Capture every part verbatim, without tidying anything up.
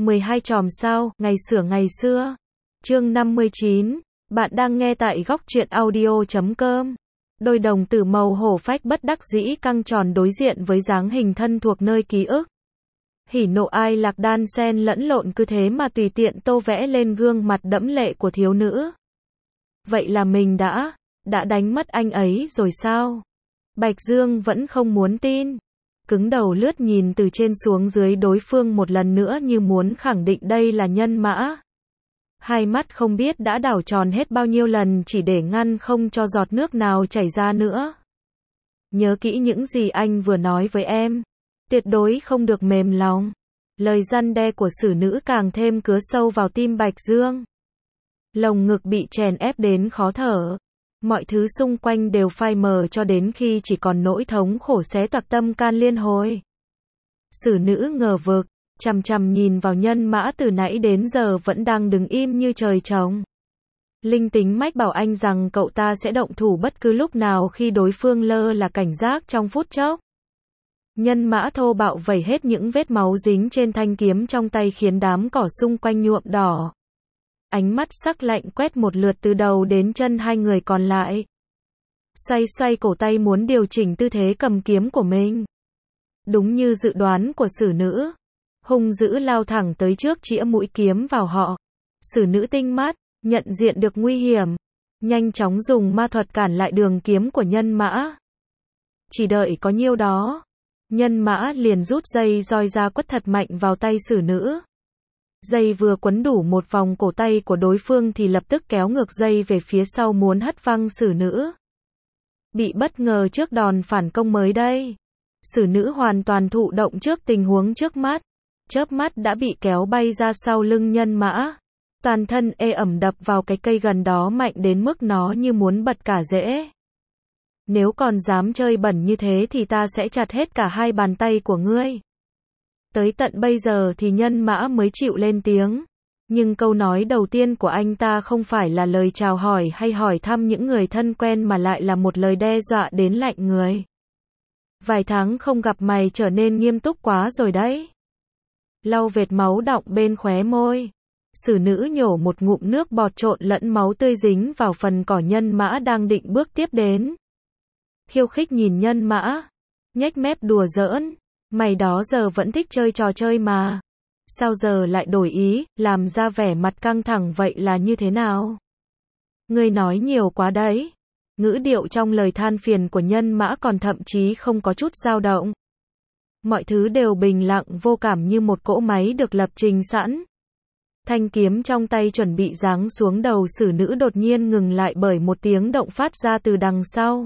mười hai chòm sao, ngày xửa ngày xưa. Chương năm mươi chín. Bạn đang nghe tại góc truyện audio chấm com. Đôi đồng tử màu hổ phách bất đắc dĩ căng tròn đối diện với dáng hình thân thuộc nơi ký ức. Hỉ nộ ai lạc đan xen lẫn lộn cứ thế mà tùy tiện tô vẽ lên gương mặt đẫm lệ của thiếu nữ. Vậy là mình đã, đã đánh mất anh ấy rồi sao? Bạch Dương vẫn không muốn tin. Cứng đầu lướt nhìn từ trên xuống dưới đối phương một lần nữa như muốn khẳng định đây là nhân mã. Hai mắt không biết đã đảo tròn hết bao nhiêu lần chỉ để ngăn không cho giọt nước nào chảy ra nữa. Nhớ kỹ những gì anh vừa nói với em. Tuyệt đối không được mềm lòng. Lời răn đe của xử nữ càng thêm cứa sâu vào tim Bạch Dương. Lồng ngực bị chèn ép đến khó thở. Mọi thứ xung quanh đều phai mờ cho đến khi chỉ còn nỗi thống khổ xé toạc tâm can liên hồi. Xử nữ ngờ vực, chằm chằm nhìn vào nhân mã từ nãy đến giờ vẫn đang đứng im như trời trồng. Linh tính mách bảo anh rằng cậu ta sẽ động thủ bất cứ lúc nào khi đối phương lơ là cảnh giác trong phút chốc. Nhân mã thô bạo vẩy hết những vết máu dính trên thanh kiếm trong tay khiến đám cỏ xung quanh nhuộm đỏ. Ánh mắt sắc lạnh quét một lượt từ đầu đến chân hai người còn lại. Xoay xoay cổ tay muốn điều chỉnh tư thế cầm kiếm của mình. Đúng như dự đoán của xử nữ. Hung dữ lao thẳng tới trước chĩa mũi kiếm vào họ. Xử nữ tinh mắt, nhận diện được nguy hiểm. Nhanh chóng dùng ma thuật cản lại đường kiếm của nhân mã. Chỉ đợi có nhiêu đó. Nhân mã liền rút dây roi ra quất thật mạnh vào tay xử nữ. Dây vừa quấn đủ một vòng cổ tay của đối phương thì lập tức kéo ngược dây về phía sau muốn hất văng xử nữ. Bị bất ngờ trước đòn phản công mới đây. Xử nữ hoàn toàn thụ động trước tình huống trước mắt. Chớp mắt đã bị kéo bay ra sau lưng nhân mã. Toàn thân ê ẩm đập vào cái cây gần đó mạnh đến mức nó như muốn bật cả rễ. Nếu còn dám chơi bẩn như thế thì ta sẽ chặt hết cả hai bàn tay của ngươi. Tới tận bây giờ thì nhân mã mới chịu lên tiếng. Nhưng câu nói đầu tiên của anh ta không phải là lời chào hỏi hay hỏi thăm những người thân quen mà lại là một lời đe dọa đến lạnh người. Vài tháng không gặp mày trở nên nghiêm túc quá rồi đấy. Lau vệt máu đọng bên khóe môi. Xử nữ nhổ một ngụm nước bọt trộn lẫn máu tươi dính vào phần cỏ nhân mã đang định bước tiếp đến. Khiêu khích nhìn nhân mã. Nhếch mép đùa giỡn. Mày đó giờ vẫn thích chơi trò chơi mà. Sao giờ lại đổi ý, làm ra vẻ mặt căng thẳng vậy là như thế nào? Ngươi nói nhiều quá đấy. Ngữ điệu trong lời than phiền của nhân mã còn thậm chí không có chút dao động. Mọi thứ đều bình lặng vô cảm như một cỗ máy được lập trình sẵn. Thanh kiếm trong tay chuẩn bị giáng xuống đầu xử nữ đột nhiên ngừng lại bởi một tiếng động phát ra từ đằng sau.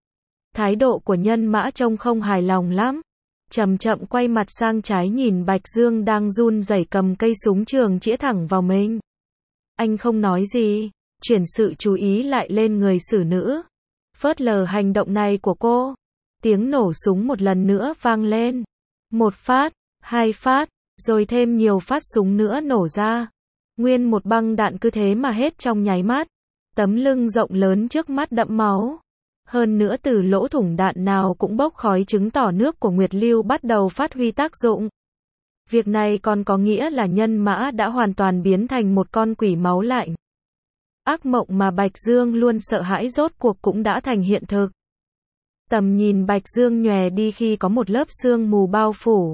Thái độ của nhân mã trông không hài lòng lắm. Chậm chậm quay mặt sang trái nhìn Bạch Dương đang run rẩy cầm cây súng trường chĩa thẳng vào mình. Anh không nói gì, chuyển sự chú ý lại lên người xử nữ. Phớt lờ hành động này của cô. Tiếng nổ súng một lần nữa vang lên. Một phát, hai phát, rồi thêm nhiều phát súng nữa nổ ra. Nguyên một băng đạn cứ thế mà hết trong nháy mắt. Tấm lưng rộng lớn trước mắt đẫm máu. Hơn nữa từ lỗ thủng đạn nào cũng bốc khói chứng tỏ nước của Nguyệt Lưu bắt đầu phát huy tác dụng. Việc này còn có nghĩa là nhân mã đã hoàn toàn biến thành một con quỷ máu lạnh. Ác mộng mà Bạch Dương luôn sợ hãi rốt cuộc cũng đã thành hiện thực. Tầm nhìn Bạch Dương nhòe đi khi có một lớp sương mù bao phủ.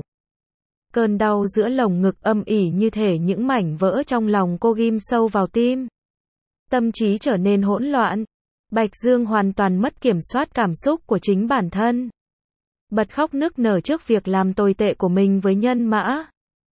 Cơn đau giữa lồng ngực âm ỉ như thể những mảnh vỡ trong lòng cô ghim sâu vào tim. Tâm trí trở nên hỗn loạn. Bạch Dương hoàn toàn mất kiểm soát cảm xúc của chính bản thân. Bật khóc nức nở trước việc làm tồi tệ của mình với nhân mã.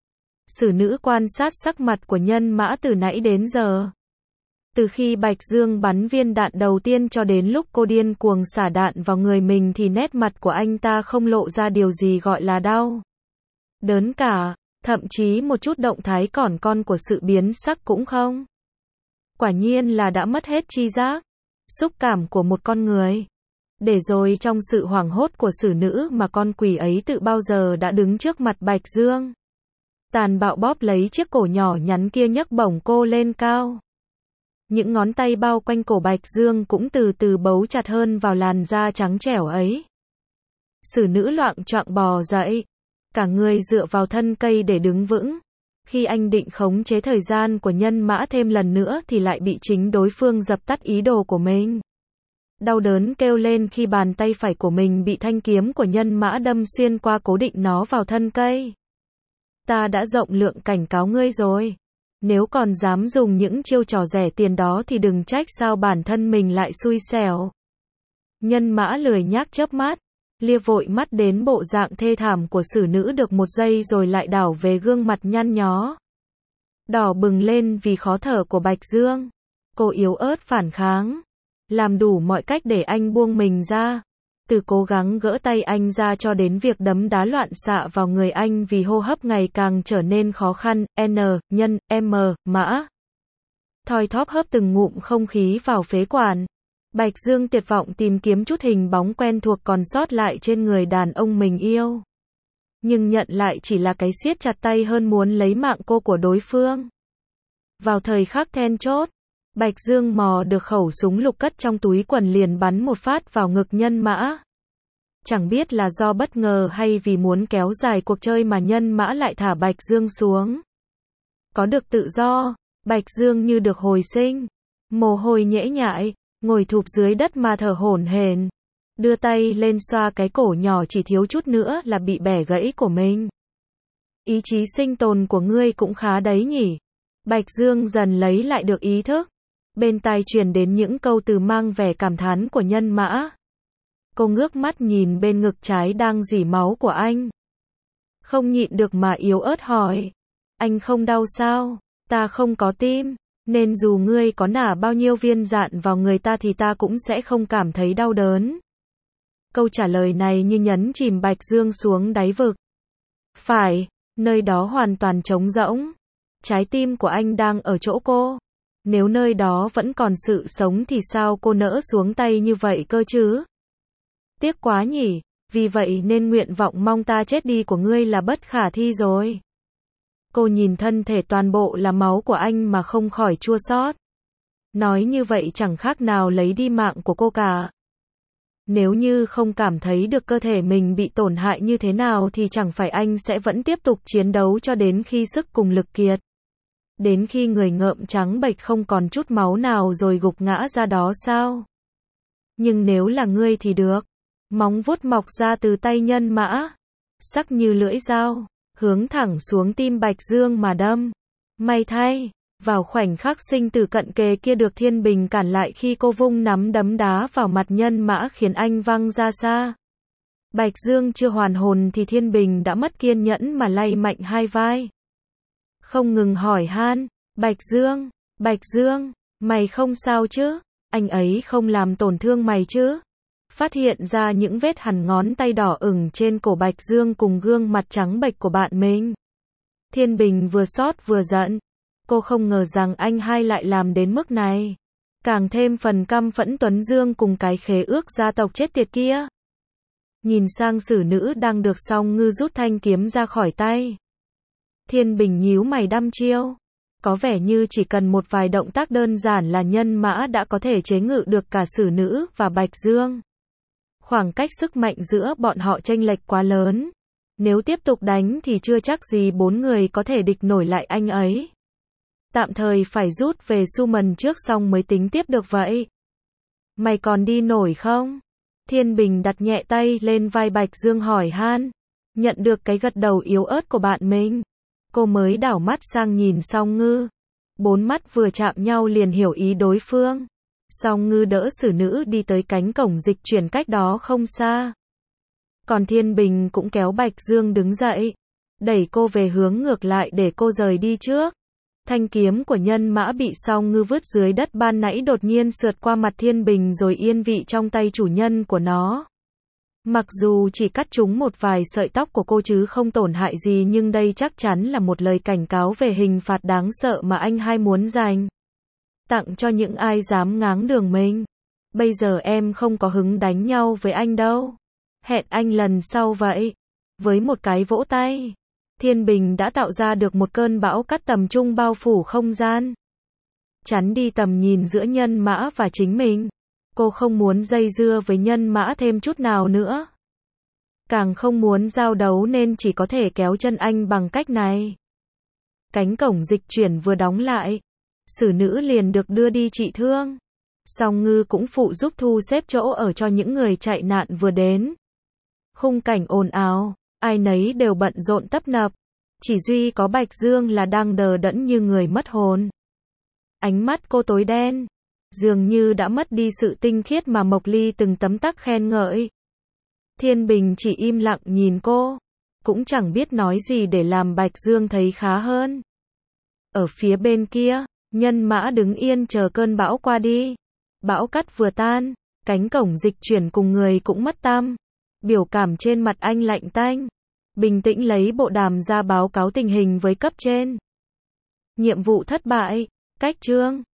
Xử nữ quan sát sắc mặt của nhân mã từ nãy đến giờ. Từ khi Bạch Dương bắn viên đạn đầu tiên cho đến lúc cô điên cuồng xả đạn vào người mình thì nét mặt của anh ta không lộ ra điều gì gọi là đau. Đớn cả, thậm chí một chút động thái còn con của sự biến sắc cũng không. Quả nhiên là đã mất hết tri giác. Xúc cảm của một con người. Để rồi trong sự hoảng hốt của xử nữ mà con quỷ ấy tự bao giờ đã đứng trước mặt Bạch Dương. Tàn bạo bóp lấy chiếc cổ nhỏ nhắn kia nhấc bổng cô lên cao. Những ngón tay bao quanh cổ Bạch Dương cũng từ từ bấu chặt hơn vào làn da trắng trẻo ấy. Xử nữ loạng choạng bò dậy. Cả người dựa vào thân cây để đứng vững. Khi anh định khống chế thời gian của nhân mã thêm lần nữa thì lại bị chính đối phương dập tắt ý đồ của mình. Đau đớn kêu lên khi bàn tay phải của mình bị thanh kiếm của nhân mã đâm xuyên qua cố định nó vào thân cây. Ta đã rộng lượng cảnh cáo ngươi rồi. Nếu còn dám dùng những chiêu trò rẻ tiền đó thì đừng trách sao bản thân mình lại xui xẻo. Nhân mã lười nhác chớp mắt, lia vội mắt đến bộ dạng thê thảm của xử nữ được một giây rồi lại đảo về gương mặt nhăn nhó. Đỏ bừng lên vì khó thở của Bạch Dương. Cô yếu ớt phản kháng. Làm đủ mọi cách để anh buông mình ra. Từ cố gắng gỡ tay anh ra cho đến việc đấm đá loạn xạ vào người anh vì hô hấp ngày càng trở nên khó khăn. N, nhân, M, mã. Thoi thóp hớp từng ngụm không khí vào phế quản. Bạch Dương tuyệt vọng tìm kiếm chút hình bóng quen thuộc còn sót lại trên người đàn ông mình yêu. Nhưng nhận lại chỉ là cái siết chặt tay hơn muốn lấy mạng cô của đối phương. Vào thời khắc then chốt, Bạch Dương mò được khẩu súng lục cất trong túi quần liền bắn một phát vào ngực nhân mã. Chẳng biết là do bất ngờ hay vì muốn kéo dài cuộc chơi mà nhân mã lại thả Bạch Dương xuống. Có được tự do, Bạch Dương như được hồi sinh. Mồ hôi nhễ nhại, ngồi thụp dưới đất mà thở hổn hển. Đưa tay lên xoa cái cổ nhỏ chỉ thiếu chút nữa là bị bẻ gãy của mình. Ý chí sinh tồn của ngươi cũng khá đấy nhỉ. Bạch Dương dần lấy lại được ý thức. Bên tai truyền đến những câu từ mang vẻ cảm thán của nhân mã. Cô ngước mắt nhìn bên ngực trái đang rỉ máu của anh. Không nhịn được mà yếu ớt hỏi. Anh không đau sao? Ta không có tim, nên dù ngươi có nả bao nhiêu viên dạn vào người ta thì ta cũng sẽ không cảm thấy đau đớn. Câu trả lời này như nhấn chìm Bạch Dương xuống đáy vực. Phải, nơi đó hoàn toàn trống rỗng. Trái tim của anh đang ở chỗ cô. Nếu nơi đó vẫn còn sự sống thì sao cô nỡ xuống tay như vậy cơ chứ? Tiếc quá nhỉ, vì vậy nên nguyện vọng mong ta chết đi của ngươi là bất khả thi rồi. Cô nhìn thân thể toàn bộ là máu của anh mà không khỏi chua xót. Nói như vậy chẳng khác nào lấy đi mạng của cô cả. Nếu như không cảm thấy được cơ thể mình bị tổn hại như thế nào thì chẳng phải anh sẽ vẫn tiếp tục chiến đấu cho đến khi sức cùng lực kiệt. Đến khi người ngợm trắng bệch không còn chút máu nào rồi gục ngã ra đó sao? Nhưng nếu là ngươi thì được. Móng vuốt mọc ra từ tay nhân mã. Sắc như lưỡi dao. Hướng thẳng xuống tim Bạch Dương mà đâm. May thay, vào khoảnh khắc sinh tử cận kề kia được Thiên Bình cản lại khi cô vung nắm đấm đá vào mặt nhân mã khiến anh văng ra xa. Bạch Dương chưa hoàn hồn thì Thiên Bình đã mất kiên nhẫn mà lay mạnh hai vai. Không ngừng hỏi han, Bạch Dương, Bạch Dương, mày không sao chứ? Anh ấy không làm tổn thương mày chứ? Phát hiện ra những vết hằn ngón tay đỏ ửng trên cổ Bạch Dương cùng gương mặt trắng bệch của bạn mình. Thiên Bình vừa xót vừa giận. Cô không ngờ rằng anh hai lại làm đến mức này. Càng thêm phần căm phẫn Tuấn Dương cùng cái khế ước gia tộc chết tiệt kia. Nhìn sang xử nữ đang được Song Ngư rút thanh kiếm ra khỏi tay. Thiên Bình nhíu mày đăm chiêu. Có vẻ như chỉ cần một vài động tác đơn giản là nhân mã đã có thể chế ngự được cả xử nữ và Bạch Dương. Khoảng cách sức mạnh giữa bọn họ chênh lệch quá lớn. Nếu tiếp tục đánh thì chưa chắc gì bốn người có thể địch nổi lại anh ấy. Tạm thời phải rút về Summon trước xong mới tính tiếp được vậy. Mày còn đi nổi không? Thiên Bình đặt nhẹ tay lên vai Bạch Dương hỏi han. Nhận được cái gật đầu yếu ớt của bạn mình. Cô mới đảo mắt sang nhìn Song Ngư. Bốn mắt vừa chạm nhau liền hiểu ý đối phương. Song Ngư đỡ xử nữ đi tới cánh cổng dịch chuyển cách đó không xa. Còn Thiên Bình cũng kéo Bạch Dương đứng dậy. Đẩy cô về hướng ngược lại để cô rời đi trước. Thanh kiếm của nhân mã bị Song Ngư vứt dưới đất ban nãy đột nhiên sượt qua mặt Thiên Bình rồi yên vị trong tay chủ nhân của nó. Mặc dù chỉ cắt trúng một vài sợi tóc của cô chứ không tổn hại gì nhưng đây chắc chắn là một lời cảnh cáo về hình phạt đáng sợ mà anh hai muốn dành. Tặng cho những ai dám ngáng đường mình. Bây giờ em không có hứng đánh nhau với anh đâu. Hẹn anh lần sau vậy. Với một cái vỗ tay, Thiên Bình đã tạo ra được một cơn bão cắt tầm trung bao phủ không gian. Chắn đi tầm nhìn giữa nhân mã và chính mình. Cô không muốn dây dưa với nhân mã thêm chút nào nữa. Càng không muốn giao đấu nên chỉ có thể kéo chân anh bằng cách này. Cánh cổng dịch chuyển vừa đóng lại, xử nữ liền được đưa đi trị thương. Song Ngư cũng phụ giúp thu xếp chỗ ở cho những người chạy nạn vừa đến. Khung cảnh ồn ào, ai nấy đều bận rộn tấp nập. Chỉ duy có Bạch Dương là đang đờ đẫn như người mất hồn. Ánh mắt cô tối đen, dường như đã mất đi sự tinh khiết mà Mộc Ly từng tấm tắc khen ngợi. Thiên Bình chỉ im lặng nhìn cô, cũng chẳng biết nói gì để làm Bạch Dương thấy khá hơn. Ở phía bên kia, Nhân Mã đứng yên chờ cơn bão qua đi. Bão cát vừa tan, cánh cổng dịch chuyển cùng người cũng mất tăm. Biểu cảm trên mặt anh lạnh tanh, bình tĩnh lấy bộ đàm ra báo cáo tình hình với cấp trên. Nhiệm vụ thất bại, cách chương.